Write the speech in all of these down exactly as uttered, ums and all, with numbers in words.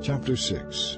Chapter six.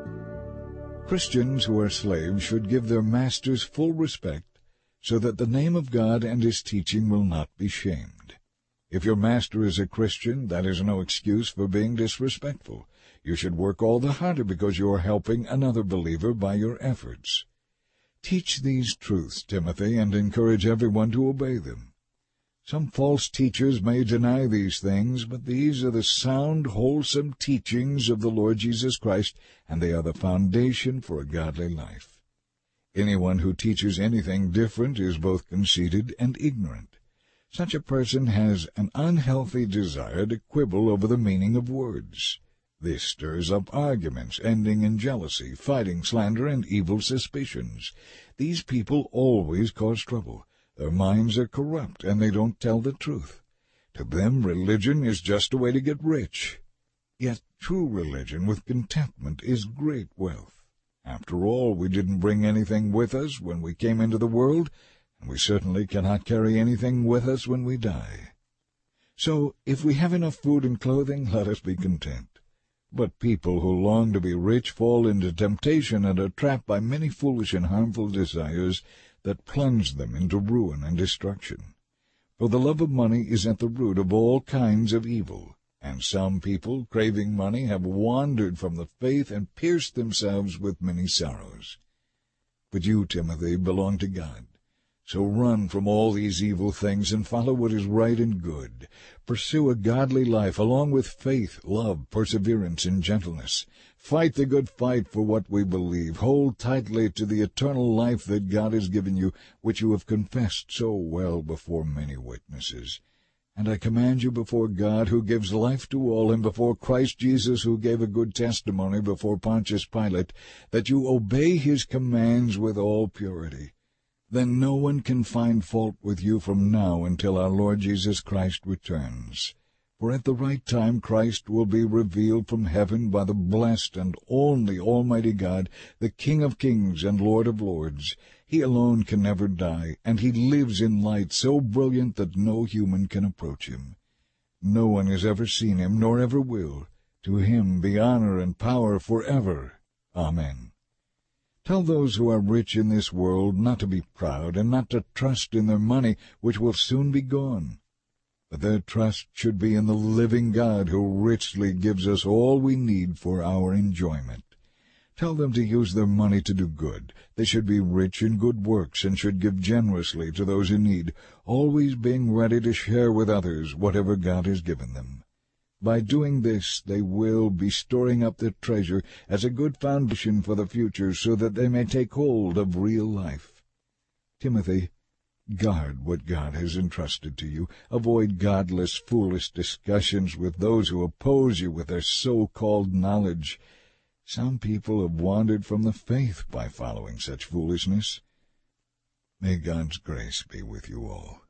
Christians who are slaves should give their masters full respect, so that the name of God and his teaching will not be shamed. If your master is a Christian, that is no excuse for being disrespectful. You should work all the harder because you are helping another believer by your efforts. Teach these truths, Timothy, and encourage everyone to obey them. Some false teachers may deny these things, but these are the sound, wholesome teachings of the Lord Jesus Christ, and they are the foundation for a godly life. Anyone who teaches anything different is both conceited and ignorant. Such a person has an unhealthy desire to quibble over the meaning of words. This stirs up arguments, ending in jealousy, fighting, slander, and evil suspicions. These people always cause trouble. Their minds are corrupt, and they don't tell the truth. To them, religion is just a way to get rich. Yet true religion with contentment is great wealth. After all, we didn't bring anything with us when we came into the world, and we certainly cannot carry anything with us when we die. So, if we have enough food and clothing, let us be content. But people who long to be rich fall into temptation and are trapped by many foolish and harmful desires that plunge them into ruin and destruction. For the love of money is at the root of all kinds of evil, and some people, craving money, have wandered from the faith and pierced themselves with many sorrows. But you, Timothy, belong to God. So run from all these evil things and follow what is right and good. Pursue a godly life along with faith, love, perseverance, and gentleness. Fight the good fight for what we believe. Hold tightly to the eternal life that God has given you, which you have confessed so well before many witnesses. And I command you before God, who gives life to all, and before Christ Jesus, who gave a good testimony before Pontius Pilate, that you obey his commands with all purity. Then no one can find fault with you from now until our Lord Jesus Christ returns. For at the right time Christ will be revealed from heaven by the blessed and only Almighty God, the King of kings and Lord of lords. He alone can never die, and he lives in light so brilliant that no human can approach him. No one has ever seen him, nor ever will. To him be honor and power forever. Amen. Tell those who are rich in this world not to be proud, and not to trust in their money, which will soon be gone. But their trust should be in the living God, who richly gives us all we need for our enjoyment. Tell them to use their money to do good. They should be rich in good works, and should give generously to those in need, always being ready to share with others whatever God has given them. By doing this, they will be storing up their treasure as a good foundation for the future, so that they may take hold of real life. Timothy, guard what God has entrusted to you. Avoid godless, foolish discussions with those who oppose you with their so-called knowledge. Some people have wandered from the faith by following such foolishness. May God's grace be with you all.